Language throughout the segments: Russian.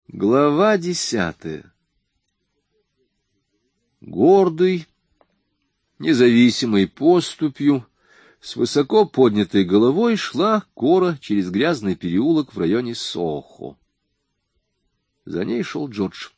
Глава 10. Гордый, независимой поступью, с высоко поднятой головой шла Кора через грязный переулок в районе Сохо. За ней шел Джордж.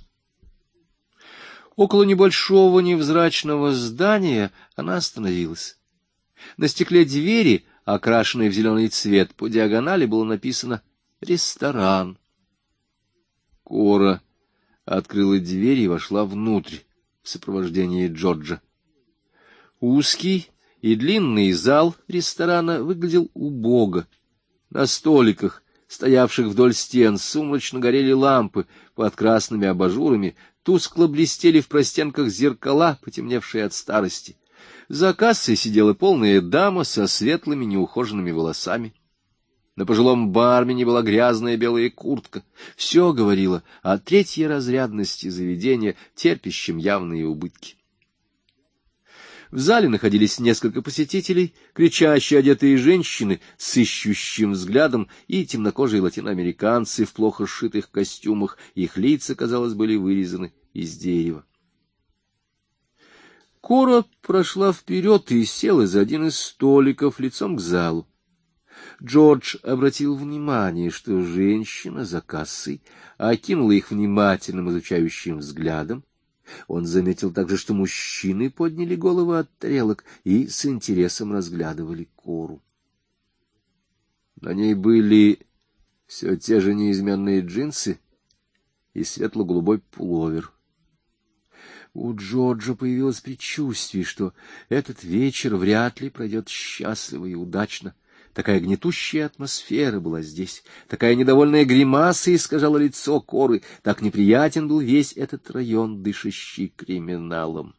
Около небольшого невзрачного здания она остановилась. На стекле двери, окрашенной в зеленый цвет, по диагонали было написано «Ресторан». Кора открыла дверь и вошла внутрь в сопровождении Джорджа. Узкий и длинный зал ресторана выглядел убого. На столиках, стоявших вдоль стен, сумрачно горели лампы под красными абажурами, тускло блестели в простенках зеркала, потемневшие от старости. За кассой сидела полная дама со светлыми неухоженными волосами. На пожилом бармене была грязная белая куртка. Все говорило о третьей разрядности заведения, терпящем явные убытки. В зале находились несколько посетителей, кричащие одетые женщины с ищущим взглядом и темнокожие латиноамериканцы в плохо сшитых костюмах. Их лица, казалось, были вырезаны из дерева. Кора прошла вперед и села за один из столиков лицом к залу. Джордж обратил внимание, что женщина за кассой окинула их внимательным изучающим взглядом. Он заметил также, что мужчины подняли головы от тарелок и с интересом разглядывали Кору. На ней были все те же неизменные джинсы и светло-голубой пуловер. У Джорджа появилось предчувствие, что этот вечер вряд ли пройдет счастливо и удачно. Такая гнетущая атмосфера была здесь, такая недовольная гримаса искажала лицо Коры, так неприятен был весь этот район, дышащий криминалом.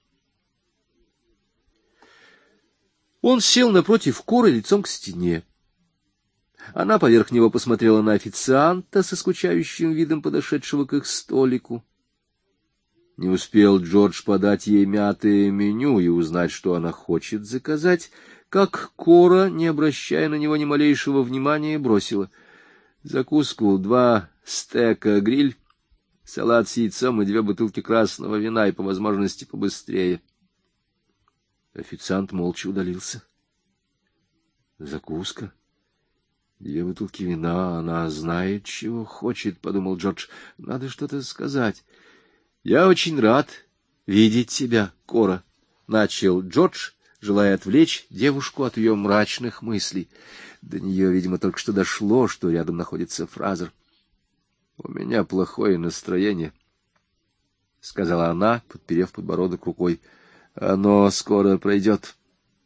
Он сел напротив Коры лицом к стене. Она поверх него посмотрела на официанта со скучающим видом подошедшего к их столику. Не успел Джордж подать ей мятое меню и узнать, что она хочет заказать, как Кора, не обращая на него ни малейшего внимания, бросила: закуску, 2 стейка гриль, салат с яйцом и 2 бутылки красного вина, и по возможности побыстрее. Официант молча удалился. Закуска, 2 бутылки вина, она знает, чего хочет, — подумал Джордж. Надо что-то сказать. — Я очень рад видеть тебя, Кора, — начал Джордж, желая отвлечь девушку от ее мрачных мыслей. До нее, видимо, только что дошло, что рядом находится Фразер. — У меня плохое настроение, — сказала она, подперев подбородок рукой. — Оно скоро пройдет.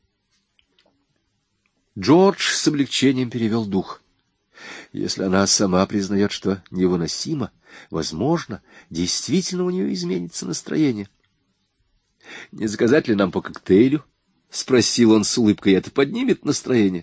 Джордж с облегчением перевел дух. Если она сама признает, что невыносимо, возможно, действительно у нее изменится настроение. — Не заказать ли нам по коктейлю? — спросил он с улыбкой. — Это поднимет настроение.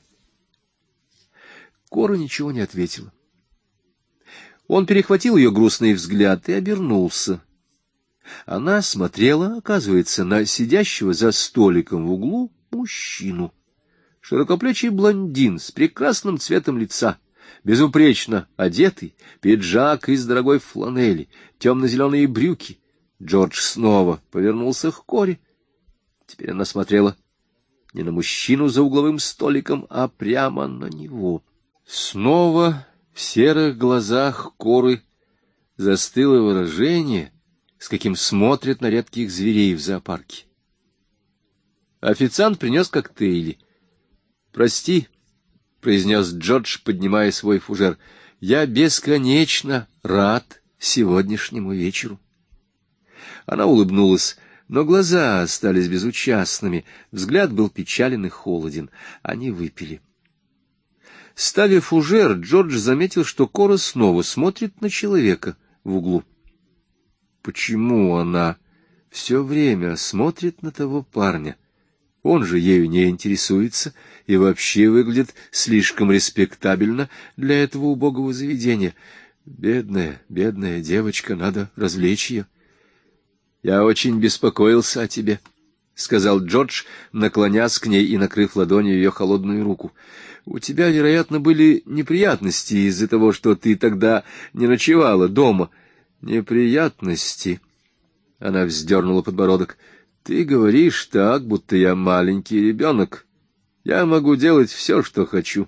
Кора ничего не ответила. Он перехватил ее грустный взгляд и обернулся. Она смотрела, оказывается, на сидящего за столиком в углу мужчину. Широкоплечий блондин с прекрасным цветом лица, безупречно одетый, пиджак из дорогой фланели, темно-зеленые брюки. Джордж снова повернулся к Коре. Теперь она смотрела не на мужчину за угловым столиком, а прямо на него. Снова в серых глазах Коры застыло выражение, с каким смотрят на редких зверей в зоопарке. Официант принес коктейли. — Прости, — произнес Джордж, поднимая свой фужер, — я бесконечно рад сегодняшнему вечеру. Она улыбнулась, но глаза остались безучастными, взгляд был печален и холоден. Они выпили. Ставя фужер, Джордж заметил, что Кора снова смотрит на человека в углу. Почему она все время смотрит на того парня? Он же ею не интересуется и вообще выглядит слишком респектабельно для этого убогого заведения. Бедная, бедная девочка, надо развлечь ее. — Я очень беспокоился о тебе, — сказал Джордж, наклонясь к ней и накрыв ладонью ее холодную руку. — У тебя, вероятно, были неприятности из-за того, что ты тогда не ночевала дома. Неприятности? Она вздернула подбородок. Ты говоришь так, будто я маленький ребенок. Я могу делать все, что хочу.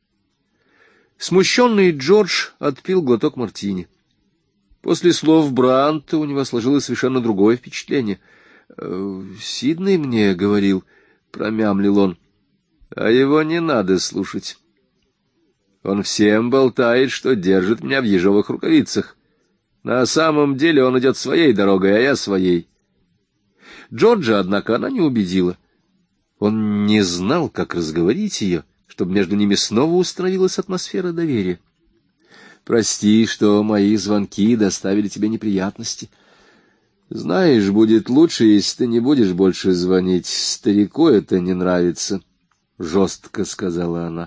Смущенный Джордж отпил глоток мартини. После слов Бранта у него сложилось совершенно другое впечатление. «Сидней мне говорил», — промямлил он, — «а его не надо слушать. Он всем болтает, что держит меня в ежовых рукавицах. На самом деле он идет своей дорогой, а я своей». Джорджа, однако, она не убедила. Он не знал, как разговорить ее, чтобы между ними снова установилась атмосфера доверия. «Прости, что мои звонки доставили тебе неприятности. Знаешь, будет лучше, если ты не будешь больше звонить. Старику это не нравится», — жестко сказала она.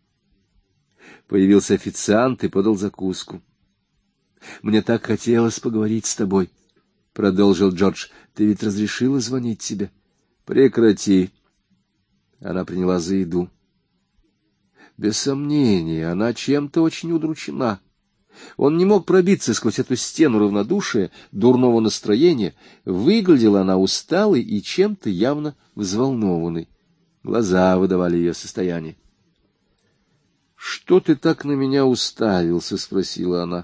Появился официант и подал закуску. «Мне так хотелось поговорить с тобой», — продолжил Джордж. «Ты ведь разрешила звонить тебе?» «Прекрати». Она приняла за еду. Без сомнения, она чем-то очень удручена. Он не мог пробиться сквозь эту стену равнодушия, дурного настроения. Выглядела она усталой и чем-то явно взволнованной. Глаза выдавали ее состояние. «Что ты так на меня уставился?» — спросила она.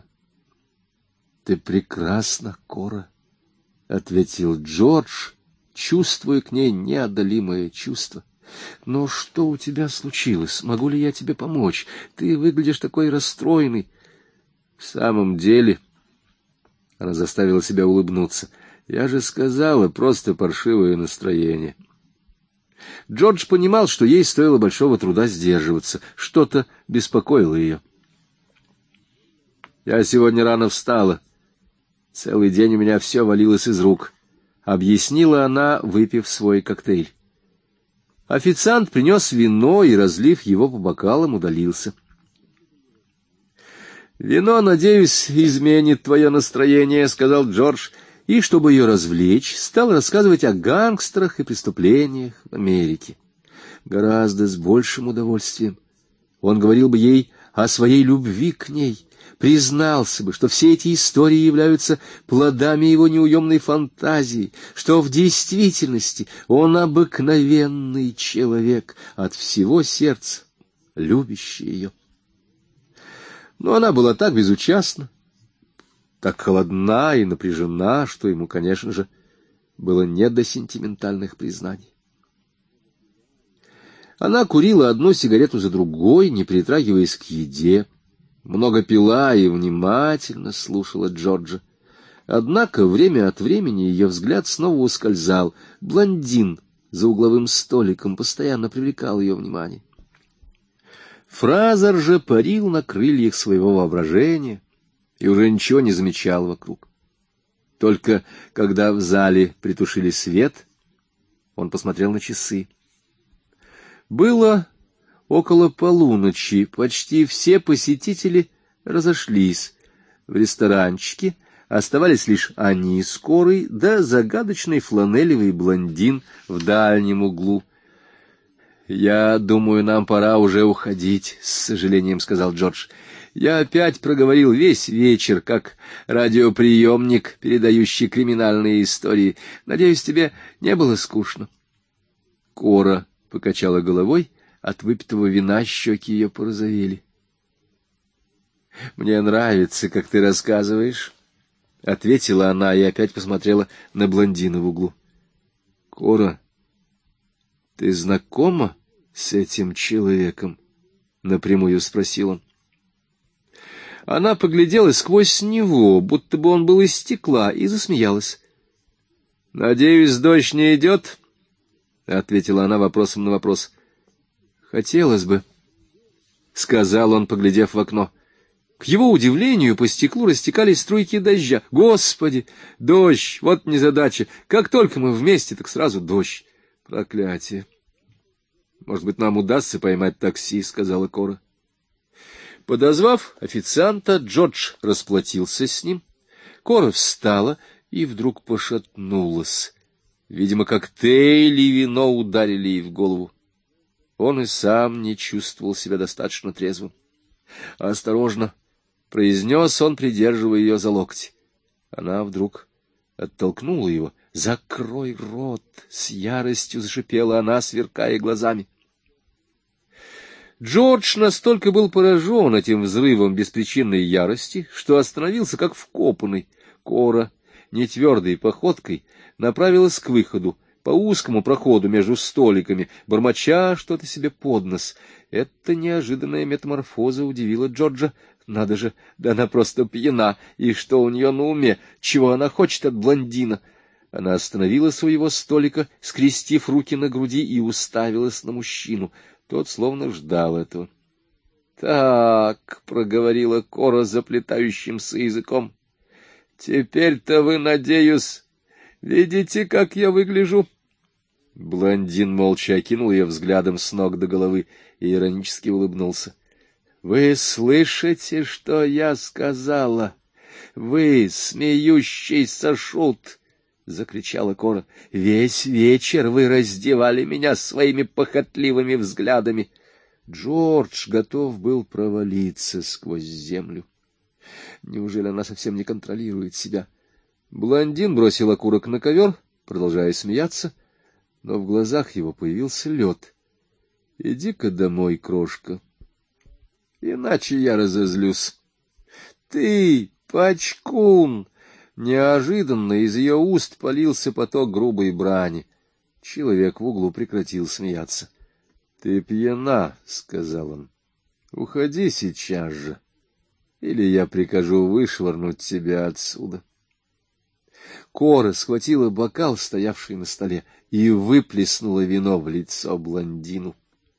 «Ты прекрасна, Кора», — ответил Джордж, чувствуя к ней неодолимое чувство. «Но что у тебя случилось? Могу ли я тебе помочь? Ты выглядишь такой расстроенный». «В самом деле...» — она заставила себя улыбнуться. «Я же сказала, просто паршивое настроение». Джордж понимал, что ей стоило большого труда сдерживаться. Что-то беспокоило ее. «Я сегодня рано встала. Целый день у меня все валилось из рук», — объяснила она, выпив свой коктейль. Официант принес вино и, разлив его по бокалам, удалился. «Вино, надеюсь, изменит твое настроение», — сказал Джордж, и, чтобы ее развлечь, стал рассказывать о гангстерах и преступлениях в Америке. Гораздо с большим удовольствием он говорил бы ей о своей любви к ней, признался бы, что все эти истории являются плодами его неуемной фантазии, что в действительности он обыкновенный человек, от всего сердца любящий ее. Но она была так безучастна, так холодна и напряжена, что ему, конечно же, было не до сентиментальных признаний. Она курила одну сигарету за другой, не притрагиваясь к еде, много пила и внимательно слушала Джорджа. Однако время от времени ее взгляд снова ускользал. Блондин за угловым столиком постоянно привлекал ее внимание. Фразер же парил на крыльях своего воображения и уже ничего не замечал вокруг. Только когда в зале притушили свет, он посмотрел на часы. Было около полуночи, почти все посетители разошлись. В ресторанчике оставались лишь они с Корой, да загадочный фланелевый блондин в дальнем углу. «Я думаю, нам пора уже уходить», — с сожалением сказал Джордж. «Я опять проговорил весь вечер, как радиоприемник, передающий криминальные истории. Надеюсь, тебе не было скучно». Кора покачала головой, от выпитого вина щеки ее порозовели. «Мне нравится, как ты рассказываешь», — ответила она и опять посмотрела на блондина в углу. «Кора, ты знакома с этим человеком?» — напрямую спросил он. Она поглядела сквозь него, будто бы он был из стекла, и засмеялась. «Надеюсь, дождь не идет?» — ответила она вопросом на вопрос. «Хотелось бы», — сказал он, поглядев в окно. К его удивлению по стеклу растекались струйки дождя. «Господи, дождь! Вот незадача! Как только мы вместе, так сразу дождь! Проклятие!» «Может быть, нам удастся поймать такси», — сказала Кора. Подозвав официанта, Джордж расплатился с ним. Кора встала и вдруг пошатнулась. Видимо, коктейль и вино ударили ей в голову. Он и сам не чувствовал себя достаточно трезвым. «Осторожно!» — произнес он, придерживая ее за локти. Она вдруг оттолкнула его. «Закрой рот!» — с яростью зашипела она, сверкая глазами. Джордж настолько был поражен этим взрывом беспричинной ярости, что остановился как вкопанный. Кора нетвердой походкой направилась к выходу, по узкому проходу между столиками, бормоча что-то себе под нос. Эта неожиданная метаморфоза удивила Джорджа. Надо же, да она просто пьяна, и что у нее на уме, чего она хочет от блондина? Она остановилась у его столика, скрестив руки на груди, и уставилась на мужчину. Тот словно ждал этого. — Так, — проговорила Кора заплетающимся языком, — теперь-то вы, надеюсь, видите, как я выгляжу? Блондин молча окинул ее взглядом с ног до головы и иронически улыбнулся. — Вы слышите, что я сказала? Вы, смеющийся шут! — закричала Кора. — Весь вечер вы раздевали меня своими похотливыми взглядами. Джордж готов был провалиться сквозь землю. Неужели она совсем не контролирует себя? Блондин бросил окурок на ковер, продолжая смеяться, но в глазах его появился лед. — Иди-ка домой, крошка, иначе я разозлюсь. — Ты, пачкун! Неожиданно из ее уст полился поток грубой брани. Человек в углу прекратил смеяться. — Ты пьяна, — сказал он. — Уходи сейчас же, или я прикажу вышвырнуть тебя отсюда. Кора схватила бокал, стоявший на столе, и выплеснула вино в лицо блондину.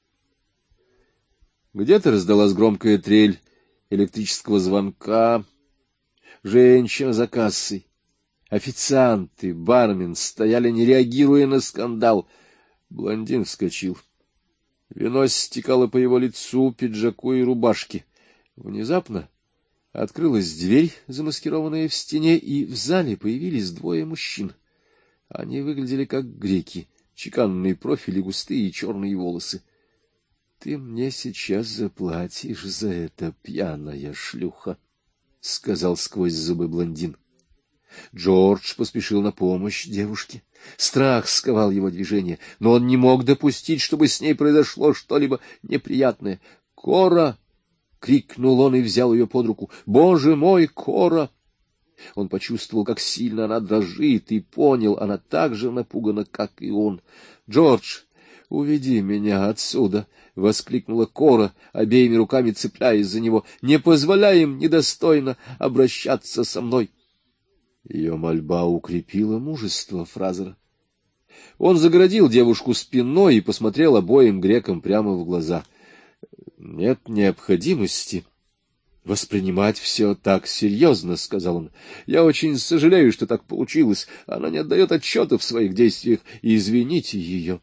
Где-то раздалась громкая трель электрического звонка. Женщина за кассой, официанты, бармен стояли, не реагируя на скандал. Блондин вскочил. Вино стекало по его лицу, пиджаку и рубашке. Внезапно открылась дверь, замаскированная в стене, и в зале появились двое мужчин. Они выглядели как греки, чеканные профили, густые черные волосы. — Ты мне сейчас заплатишь за это, пьяная шлюха, — сказал сквозь зубы блондин. Джордж поспешил на помощь девушке. Страх сковал его движение, но он не мог допустить, чтобы с ней произошло что-либо неприятное. — Кора! — крикнул он и взял ее под руку. — Боже мой, Кора! Он почувствовал, как сильно она дрожит, и понял, она так же напугана, как и он. — Джордж, уведи меня отсюда! — воскликнула Кора, обеими руками цепляясь за него. — Не позволяй им недостойно обращаться со мной. Ее мольба укрепила мужество Фразера. Он загородил девушку спиной и посмотрел обоим грекам прямо в глаза. — Нет необходимости воспринимать все так серьезно, — сказал он. — Я очень сожалею, что так получилось. Она не отдает отчета в своих действиях. Извините ее.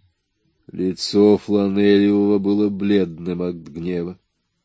Лицо Фланелиова было бледным от гнева.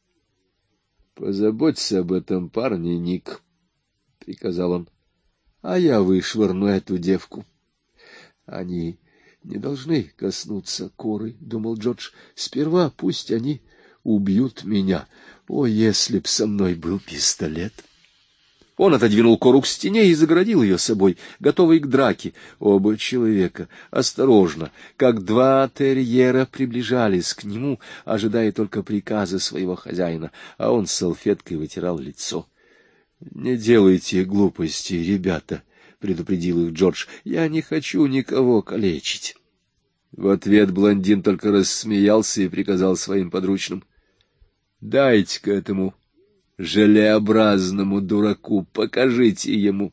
— Позаботься об этом парне, Ник, — приказал он. — А я вышвырну эту девку. — Они не должны коснуться Коры, — думал Джордж. — Сперва пусть они убьют меня. О, если б со мной был пистолет! Он отодвинул Кору к стене и загородил ее собой, готовый к драке. Оба человека осторожно, как два терьера, приближались к нему, ожидая только приказа своего хозяина, а он с салфеткой вытирал лицо. — Не делайте глупости, ребята, — предупредил их Джордж. — Я не хочу никого калечить. В ответ блондин только рассмеялся и приказал своим подручным: — Дайте-ка этому желеобразному дураку, покажите ему.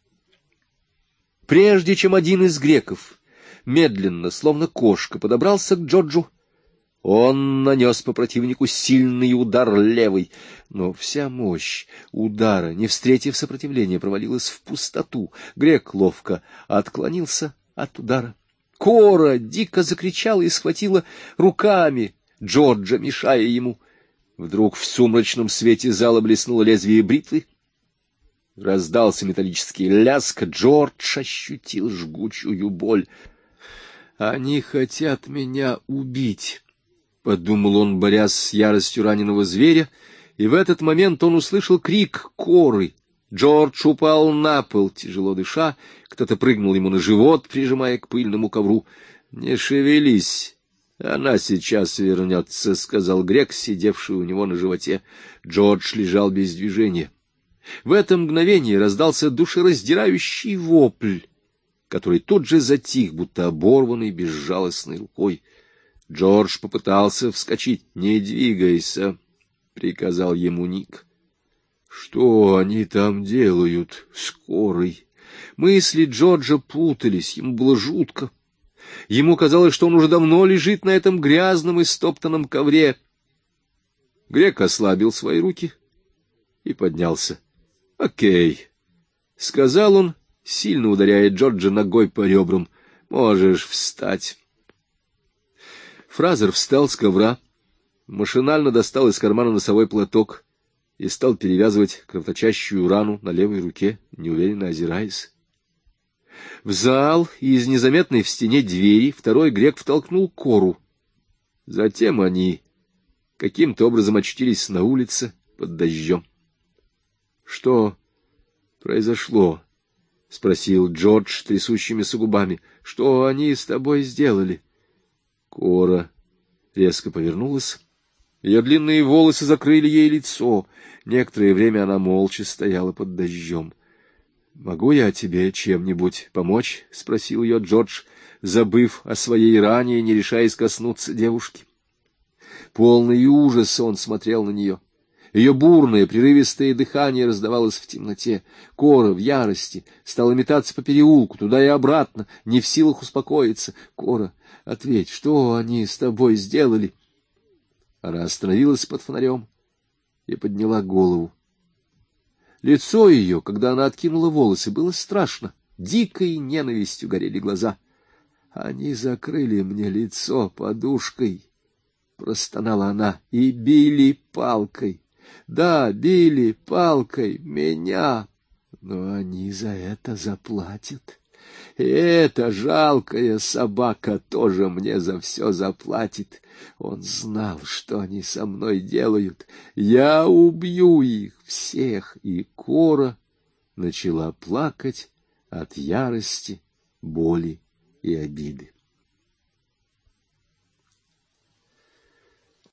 Прежде чем один из греков медленно, словно кошка, подобрался к Джорджу, он нанес по противнику сильный удар левой, но вся мощь удара, не встретив сопротивления, провалилась в пустоту. Грек ловко отклонился от удара. Кора дико закричала и схватила руками Джорджа, мешая ему. Вдруг в сумрачном свете зала блеснуло лезвие бритвы. Раздался металлический лязг. Джордж ощутил жгучую боль. — Они хотят меня убить, подумал он, борясь с яростью раненого зверя, и в этот момент он услышал крик Коры. Джордж упал на пол, тяжело дыша, кто-то прыгнул ему на живот, прижимая к пыльному ковру. — Не шевелись, она сейчас вернется, — сказал грек, сидевший у него на животе. Джордж лежал без движения. В это мгновение раздался душераздирающий вопль, который тут же затих, будто оборванный безжалостной рукой. Джордж попытался вскочить. — Не двигайся, — приказал ему Ник. Что они там делают с Корой? Мысли Джорджа путались, ему было жутко. Ему казалось, что он уже давно лежит на этом грязном и стоптанном ковре. Грек ослабил свои руки и поднялся. — Окей, — сказал он, сильно ударяя Джорджа ногой по ребрам. — Можешь встать. Фразер встал с ковра, машинально достал из кармана носовой платок и стал перевязывать кровоточащую рану на левой руке, неуверенно озираясь. В зал из незаметной в стене двери второй грек втолкнул Кору. Затем они каким-то образом очутились на улице под дождем. — Что произошло? — спросил Джордж трясущимися губами. — Что они с тобой сделали? Кора резко повернулась. Ее длинные волосы закрыли ей лицо. Некоторое время она молча стояла под дождем. — Могу я тебе чем-нибудь помочь? — спросил ее Джордж, забыв о своей ране и не решаясь коснуться девушки. Полный ужаса он смотрел на нее. Ее бурное, прерывистое дыхание раздавалось в темноте. Кора в ярости стала метаться по переулку, туда и обратно, не в силах успокоиться. — Кора, ответь, что они с тобой сделали? Она остановилась под фонарем и подняла голову. Лицо ее, когда она откинула волосы, было страшно. Дикой ненавистью горели глаза. — Они закрыли мне лицо подушкой, — простонала она, — и били палкой. Да, били палкой меня, но они за это заплатят. И эта жалкая собака тоже мне за все заплатит. Он знал, что они со мной делают. Я убью их всех. И Кора начала плакать от ярости, боли и обиды.